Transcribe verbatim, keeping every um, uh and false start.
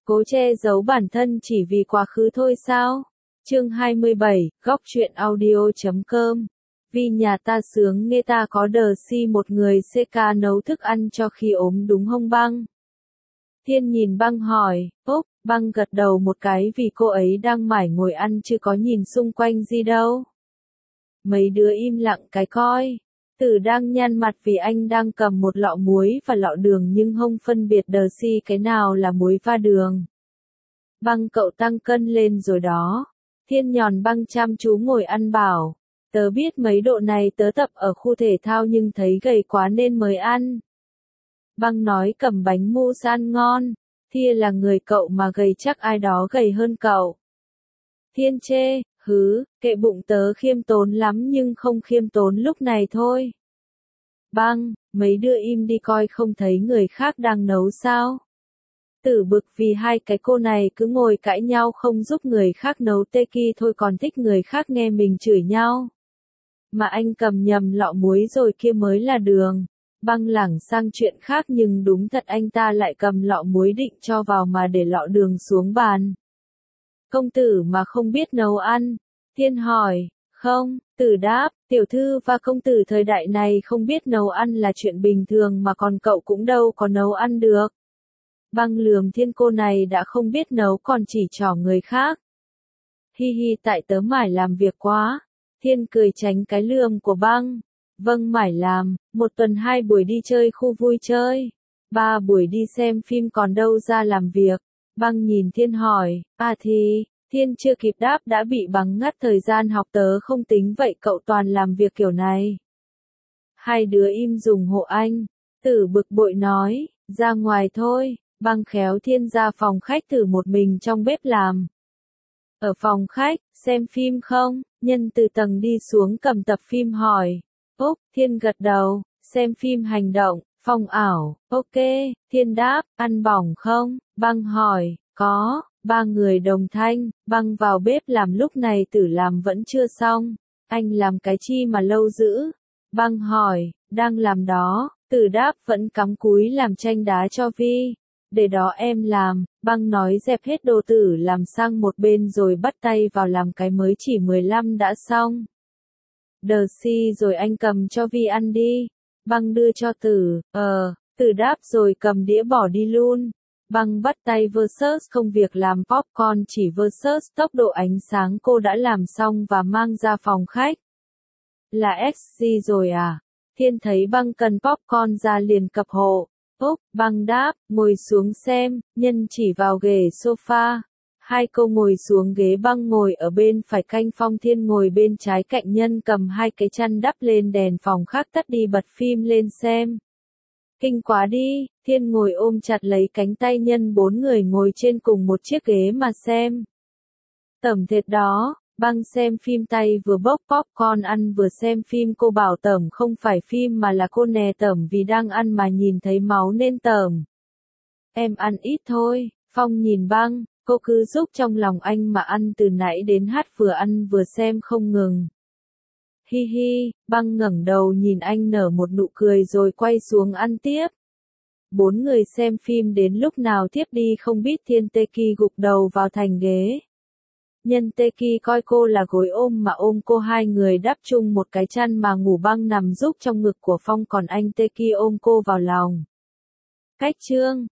Cố che giấu bản thân chỉ vì quá khứ thôi sao? Chương hai mươi bảy, góc truyện audio chấm com. Vì nhà ta sướng nghe ta có đờ si một người xê ca nấu thức ăn cho khi ốm đúng không Băng? Thiên nhìn Băng hỏi, úp, Băng gật đầu một cái vì cô ấy đang mải ngồi ăn chứ có nhìn xung quanh gì đâu. Mấy đứa im lặng cái coi. Tử đang nhăn mặt vì anh đang cầm một lọ muối và lọ đường nhưng không phân biệt đờ si cái nào là muối và đường. Băng cậu tăng cân lên rồi đó. Thiên nhòn Băng chăm chú ngồi ăn bảo. Tớ biết mấy độ này tớ tập ở khu thể thao nhưng thấy gầy quá nên mới ăn. Băng nói cầm bánh mousse ăn ngon. Thia là người cậu mà gầy chắc ai đó gầy hơn cậu. Thiên chê, hứ, kệ bụng tớ khiêm tốn lắm nhưng không khiêm tốn lúc này thôi. Băng, mấy đứa im đi coi không thấy người khác đang nấu sao? Tử bực vì hai cái cô này cứ ngồi cãi nhau không giúp người khác nấu tê ki thôi còn thích người khác nghe mình chửi nhau. Mà anh cầm nhầm lọ muối rồi kia mới là đường. Băng lảng sang chuyện khác nhưng đúng thật anh ta lại cầm lọ muối định cho vào mà để lọ đường xuống bàn. Công tử mà không biết nấu ăn. Thiên hỏi, không, Tử đáp, tiểu thư và công tử thời đại này không biết nấu ăn là chuyện bình thường mà còn cậu cũng đâu có nấu ăn được. Băng lườm Thiên cô này đã không biết nấu còn chỉ trỏ người khác. Hi hi tại tớ mải làm việc quá. Thiên cười tránh cái lườm của Băng. Vâng mải làm, một tuần hai buổi đi chơi khu vui chơi. Ba buổi đi xem phim còn đâu ra làm việc. Băng nhìn Thiên hỏi, à thì, Thiên chưa kịp đáp đã bị Băng ngắt thời gian học tớ không tính vậy cậu toàn làm việc kiểu này. Hai đứa im dùng hộ anh. Tử bực bội nói, ra ngoài thôi. Băng khéo Thiên ra phòng khách thử một mình trong bếp làm. Ở phòng khách, xem phim không? Nhân từ tầng đi xuống cầm tập phim hỏi. Úc, Thiên gật đầu, xem phim hành động, phong ảo, ok, Thiên đáp, ăn bỏng không? Băng hỏi, có, ba người đồng thanh, Băng vào bếp làm lúc này Tử làm vẫn chưa xong. Anh làm cái chi mà lâu dữ? Băng hỏi, đang làm đó, Tử đáp vẫn cắm cúi làm chanh đá cho Vi. Để đó em làm, Băng nói dẹp hết đồ Tử làm sang một bên rồi bắt tay vào làm cái mới chỉ mười lăm đã xong. Đờ si rồi anh cầm cho Vi ăn đi. Băng đưa cho Tử, ờ, Tử đáp rồi cầm đĩa bỏ đi luôn. Băng bắt tay versus không việc làm popcorn chỉ versus tốc độ ánh sáng cô đã làm xong và mang ra phòng khách. Là ích giê rồi à? Thiên thấy Băng cần popcorn ra liền cập hộ. Úc, Băng đáp, ngồi xuống xem, Nhân chỉ vào ghế sofa. Hai cô ngồi xuống ghế. Băng ngồi ở bên phải cạnh Phong, Thiên ngồi bên trái cạnh Nhân cầm hai cái chăn đắp lên đèn phòng khác tắt đi bật phim lên xem. Kinh quá đi, Thiên ngồi ôm chặt lấy cánh tay Nhân bốn người ngồi trên cùng một chiếc ghế mà xem. Tẩm thiệt đó, Băng xem phim tay vừa bốc popcorn ăn vừa xem phim cô bảo tẩm không phải phim mà là cô nè tẩm vì đang ăn mà nhìn thấy máu nên tẩm. Em ăn ít thôi, Phong nhìn Băng, cô cứ giúp trong lòng anh mà ăn từ nãy đến hát vừa ăn vừa xem không ngừng. Hi hi, Băng ngẩng đầu nhìn anh nở một nụ cười rồi quay xuống ăn tiếp. Bốn người xem phim đến lúc nào tiếp đi không biết. Thiên Tê Ki gục đầu vào thành ghế. Nhân Tê Ki coi cô là gối ôm mà ôm cô, hai người đắp chung một cái chăn mà ngủ. Băng nằm giúp trong ngực của Phong còn anh Tê Ki ôm cô vào lòng. Cách chương